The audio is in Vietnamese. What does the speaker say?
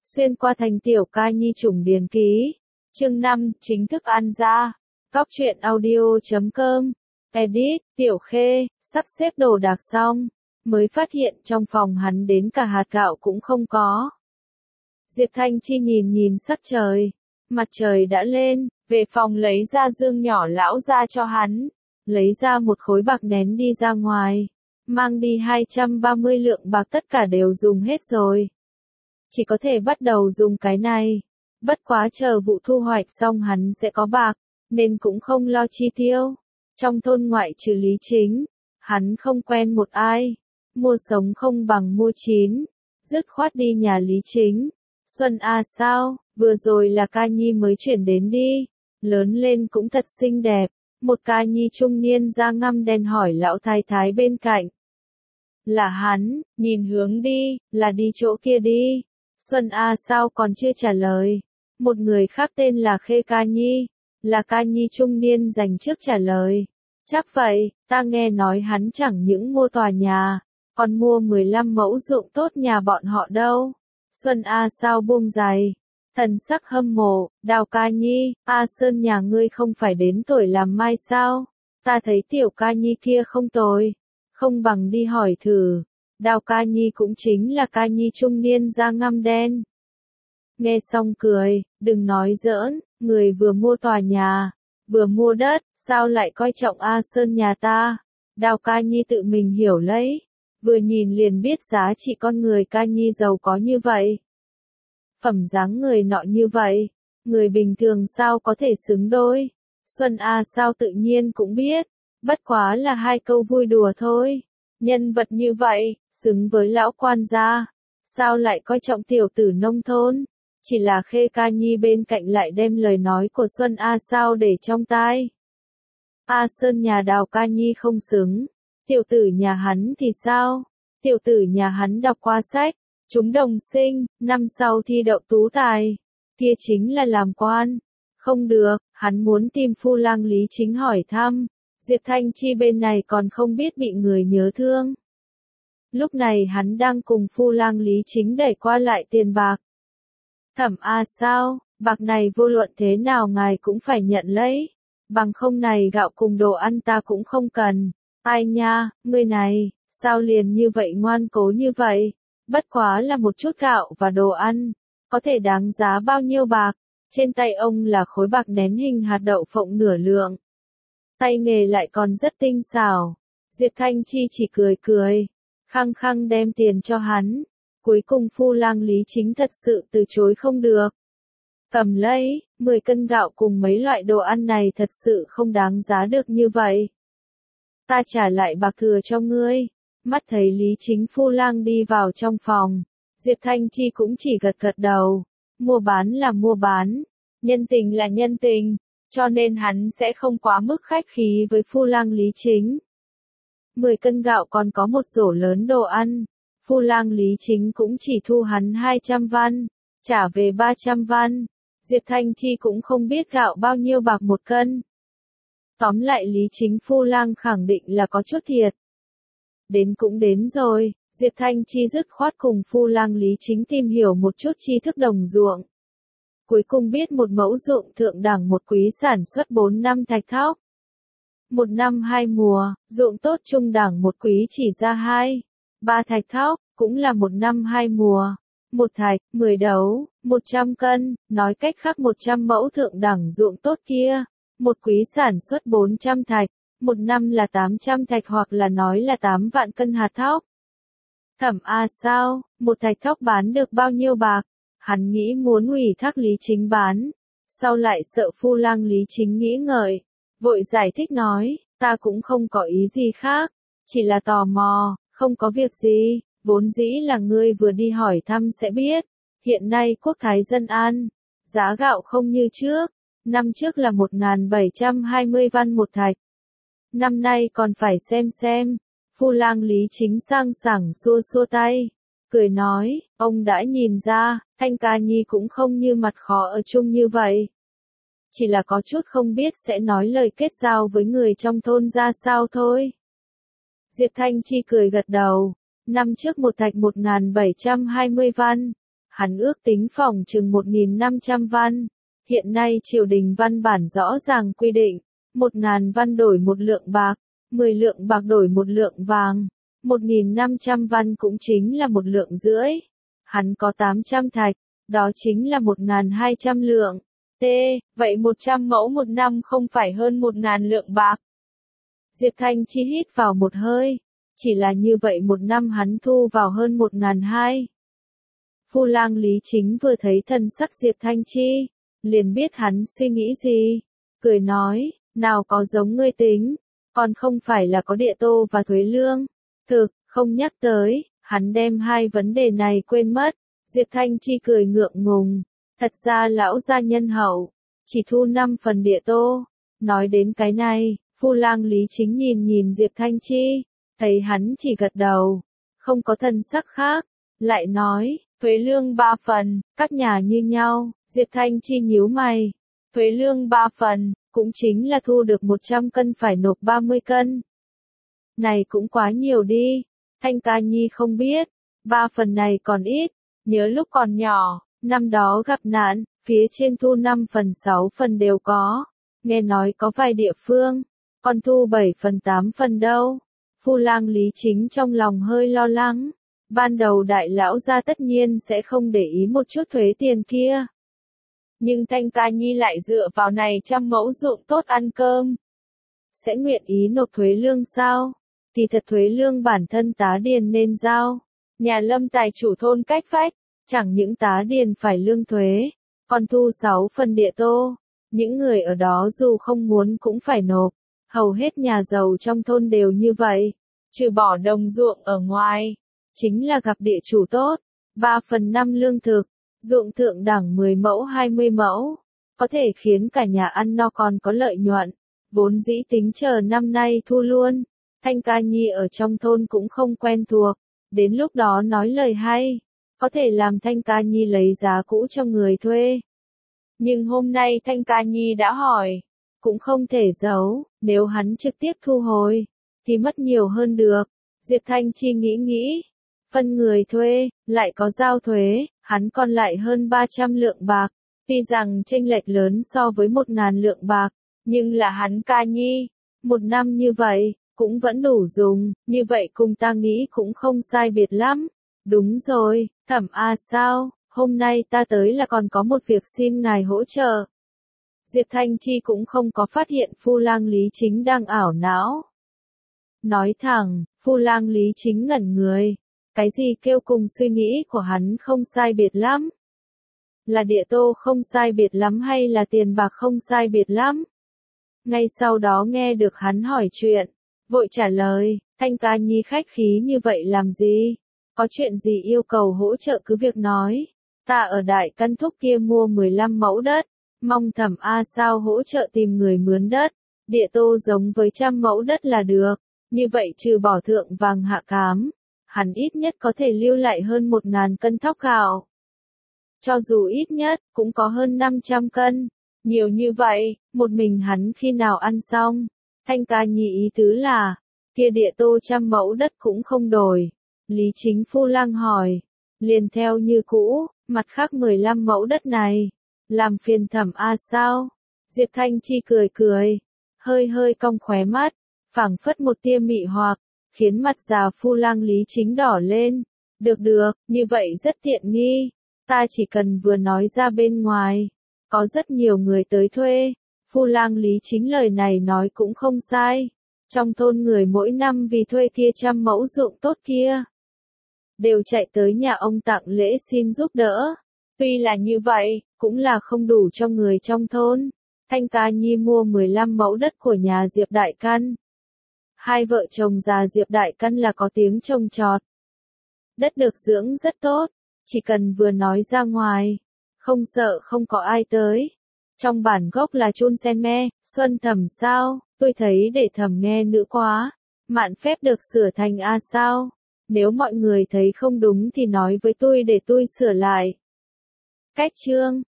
Xuyên qua thành tiểu ca nhi chủng điển ký. Chương 5, chính thức ăn ra. Cóc truyện audio.com. Edit, Tiểu Khê, sắp xếp đồ đạc xong. Mới phát hiện trong phòng hắn đến cả hạt gạo cũng không có. Diệp Thanh Chi nhìn sắc trời. Mặt trời đã lên, về phòng lấy ra dương nhỏ lão ra cho hắn. Lấy ra một khối bạc nén đi ra ngoài. Mang đi 230 lượng bạc tất cả đều dùng hết rồi. Chỉ có thể bắt đầu dùng cái này. Bất quá chờ vụ thu hoạch xong hắn sẽ có bạc, nên cũng không lo chi tiêu. Trong thôn ngoại trừ Lý Chính, hắn không quen một ai. Mua sống không bằng mua chín. Dứt khoát đi nhà Lý Chính. Xuân à sao, vừa rồi là ca nhi mới chuyển đến đi. Lớn lên cũng thật xinh đẹp. Một ca nhi trung niên da ngăm đen hỏi lão thái thái bên cạnh. Là hắn, nhìn hướng đi, là đi chỗ kia đi. Xuân A sao còn chưa trả lời. Một người khác tên là Khê Ca Nhi, là ca nhi trung niên dành trước trả lời. Chắc vậy, ta nghe nói hắn chẳng những mua tòa nhà, còn mua 15 mẫu ruộng tốt nhà bọn họ đâu. Xuân A sao buông giày. Thần sắc hâm mộ, Đào Ca Nhi, A Sơn nhà ngươi không phải đến tuổi làm mai sao? Ta thấy tiểu ca nhi kia không tồi. Không bằng đi hỏi thử. Đào Ca Nhi cũng chính là ca nhi trung niên da ngăm đen. Nghe xong cười, đừng nói giỡn, người vừa mua tòa nhà, vừa mua đất, sao lại coi trọng A Sơn nhà ta? Đào Ca Nhi tự mình hiểu lấy, vừa nhìn liền biết giá trị con người ca nhi giàu có như vậy. Phẩm dáng người nọ như vậy, người bình thường sao có thể xứng đôi? Xuân A sao tự nhiên cũng biết, bất quá là hai câu vui đùa thôi. Nhân vật như vậy, xứng với lão quan gia, sao lại coi trọng tiểu tử nông thôn? Chỉ là Khê Ca Nhi bên cạnh lại đem lời nói của Xuân A sao để trong tai. A Sơn nhà Đào Ca Nhi không xứng, tiểu tử nhà hắn thì sao? Tiểu tử nhà hắn đọc qua sách, chúng đồng sinh, năm sau thi đậu tú tài, kia chính là làm quan. Không được, hắn muốn tìm phu lang Lý Chính hỏi thăm. Diệp Thanh Chi bên này còn không biết bị người nhớ thương. Lúc này hắn đang cùng phu lang Lý Chính đẩy qua lại tiền bạc. Thẩm A sao, bạc này vô luận thế nào ngài cũng phải nhận lấy. Bằng không này gạo cùng đồ ăn ta cũng không cần. Ai nha, người này, sao liền như vậy ngoan cố như vậy? Bất quá là một chút gạo và đồ ăn, có thể đáng giá bao nhiêu bạc? Trên tay ông là khối bạc nén hình hạt đậu phộng nửa lượng. Tay nghề lại còn rất tinh xảo. Diệp Thanh Chi chỉ cười, khăng khăng đem tiền cho hắn. Cuối cùng phu lang Lý Chính thật sự từ chối không được. Cầm lấy, 10 cân gạo cùng mấy loại đồ ăn này thật sự không đáng giá được như vậy. Ta trả lại bạc thừa cho ngươi. Mắt thấy Lý Chính phu lang đi vào trong phòng. Diệp Thanh Chi cũng chỉ gật đầu. Mua bán là mua bán. Nhân tình là nhân tình. Cho nên hắn sẽ không quá mức khách khí với phu lang Lý Chính. 10 cân gạo còn có một rổ lớn đồ ăn. Phu lang Lý Chính cũng chỉ thu hắn 200 văn, trả về 300 văn. Diệp Thanh Chi cũng không biết gạo bao nhiêu bạc một cân. Tóm lại Lý Chính phu lang khẳng định là có chút thiệt. Đến cũng đến rồi, Diệp Thanh Chi dứt khoát cùng phu lang Lý Chính tìm hiểu một chút tri thức đồng ruộng. Cuối cùng biết một mẫu ruộng thượng đẳng một quý sản xuất 4 năm thạch thóc. Một năm 2 mùa, ruộng tốt trung đẳng một quý chỉ ra 2, 3 thạch thóc, cũng là một năm 2 mùa. Một thạch, 10 đấu, 100 cân, nói cách khác 100 mẫu thượng đẳng ruộng tốt kia. Một quý sản xuất 400 thạch, một năm là 800 thạch hoặc là nói là 8 vạn cân hạt thóc. Thẩm A sao, một thạch thóc bán được bao nhiêu bạc? Hắn nghĩ muốn ủy thác Lý Chính bán. Sau lại sợ phu lang Lý Chính nghĩ ngợi. Vội giải thích nói, ta cũng không có ý gì khác. Chỉ là tò mò, không có việc gì. Vốn dĩ là ngươi vừa đi hỏi thăm sẽ biết. Hiện nay quốc thái dân an. Giá gạo không như trước. Năm trước là 1.720 văn một thạch. Năm nay còn phải xem. Phu lang Lý Chính sang sảng xua tay. Cười nói, ông đã nhìn ra, Thanh Ca Nhi cũng không như mặt khó ở chung như vậy. Chỉ là có chút không biết sẽ nói lời kết giao với người trong thôn ra sao thôi. Diệp Thanh Chi cười gật đầu. Năm trước một thạch 1.720 văn. Hắn ước tính phòng chừng 1.500 văn. Hiện nay triều đình văn bản rõ ràng quy định, 1.000 văn đổi 1 lượng bạc, 10 lượng bạc đổi 1 lượng vàng, 1.500 văn cũng chính là 1 lượng rưỡi. Hắn có 800 thạch, đó chính là 1.200 lượng. Vậy 100 mẫu một năm không phải hơn 1.000 lượng bạc. Diệp Thanh Chi hít vào một hơi, chỉ là như vậy một năm hắn thu vào hơn 1.200. Phu lang Lý Chính vừa thấy thần sắc Diệp Thanh Chi, liền biết hắn suy nghĩ gì, cười nói, nào có giống ngươi tính, còn không phải là có địa tô và thuế lương. Thực, không nhắc tới, hắn đem hai vấn đề này quên mất. Diệp Thanh Chi cười ngượng ngùng, thật ra lão gia nhân hậu, chỉ thu 5 phần địa tô. Nói đến cái này, Phu lang Lý Chính nhìn nhìn Diệp Thanh Chi, thấy hắn chỉ gật đầu, không có thần sắc khác, lại nói, thuế lương 3 phần, các nhà như nhau. Diệp Thanh Chi nhíu mày, thuế lương 3 phần, cũng chính là thu được 100 cân phải nộp 30 cân. Này cũng quá nhiều đi, Thanh Ca Nhi không biết, 3 phần này còn ít, nhớ lúc còn nhỏ, năm đó gặp nạn, phía trên thu 5 phần 6 phần đều có, nghe nói có vài địa phương, còn thu 7 phần 8 phần đâu. Phu lang Lý Chính trong lòng hơi lo lắng, ban đầu đại lão gia tất nhiên sẽ không để ý một chút thuế tiền kia. Nhưng Thanh Ca Nhi lại dựa vào này 100 mẫu ruộng tốt ăn cơm. Sẽ nguyện ý nộp thuế lương sao? Thì thật thuế lương bản thân tá điền nên giao. Nhà Lâm tài chủ thôn cách vách, chẳng những tá điền phải lương thuế, còn thu 6 phần địa tô. Những người ở đó dù không muốn cũng phải nộp. Hầu hết nhà giàu trong thôn đều như vậy, trừ bỏ đồng ruộng ở ngoài, chính là gặp địa chủ tốt, 3/5 lương thực, ruộng thượng đẳng 10 mẫu 20 mẫu, có thể khiến cả nhà ăn no còn có lợi nhuận, vốn dĩ tính chờ năm nay thu luôn. Thanh Ca Nhi ở trong thôn cũng không quen thuộc, đến lúc đó nói lời hay, có thể làm Thanh Ca Nhi lấy giá cũ cho người thuê. Nhưng hôm nay Thanh Ca Nhi đã hỏi, cũng không thể giấu, nếu hắn trực tiếp thu hồi, thì mất nhiều hơn được. Diệp Thanh Chi nghĩ, phân người thuê, lại có giao thuế, hắn còn lại hơn 300 lượng bạc, tuy rằng chênh lệch lớn so với 1.000 lượng bạc, nhưng là hắn Ca Nhi, một năm như vậy, cũng vẫn đủ dùng, như vậy cùng ta nghĩ cũng không sai biệt lắm. Đúng rồi, Thẩm sao, hôm nay ta tới là còn có một việc xin ngài hỗ trợ. Diệp Thanh Chi cũng không có phát hiện Phu lang Lý Chính đang ảo não. Nói thẳng, Phu lang Lý Chính ngẩn người. Cái gì kêu cùng suy nghĩ của hắn không sai biệt lắm? Là địa tô không sai biệt lắm hay là tiền bạc không sai biệt lắm? Ngay sau đó nghe được hắn hỏi chuyện, vội trả lời, Thanh Ca Nhi khách khí như vậy làm gì? Có chuyện gì yêu cầu hỗ trợ cứ việc nói. Ta ở Đại Căn Thúc kia mua 15 mẫu đất, mong Thẩm sao hỗ trợ tìm người mướn đất, địa tô giống với 100 mẫu đất là được, như vậy trừ bỏ thượng vàng hạ cám, hắn ít nhất có thể lưu lại hơn 1.000 cân thóc gạo. Cho dù ít nhất, cũng có hơn 500 cân. Nhiều như vậy, một mình hắn khi nào ăn xong. Thanh Ca Nhi ý tứ là, kia địa tô 100 mẫu đất cũng không đổi. Lý Chính Phu lang hỏi, liền theo như cũ, mặt khác 15 mẫu đất này, làm phiền Thẩm sao? Diệp Thanh Chi cười, hơi cong khóe mắt, phảng phất một tia mị hoặc, khiến mặt già Phu lang Lý Chính đỏ lên. Được, như vậy rất tiện nghi, ta chỉ cần vừa nói ra bên ngoài, có rất nhiều người tới thuê. Phu lang Lý Chính lời này nói cũng không sai, trong thôn người mỗi năm vì thuê kia 100 mẫu ruộng tốt kia, đều chạy tới nhà ông tặng lễ xin giúp đỡ. Tuy là như vậy, cũng là không đủ cho người trong thôn. Thanh Ca Nhi mua 15 mẫu đất của nhà Diệp Đại Căn. Hai vợ chồng già Diệp Đại Căn là có tiếng trồng trọt. Đất được dưỡng rất tốt, chỉ cần vừa nói ra ngoài, không sợ không có ai tới. Trong bản gốc là chun sen me, Xuân Thẩm sao, tôi thấy để Thẩm nghe nữa quá. Mạn phép được sửa thành sao. Nếu mọi người thấy không đúng thì nói với tôi để tôi sửa lại. Cách chương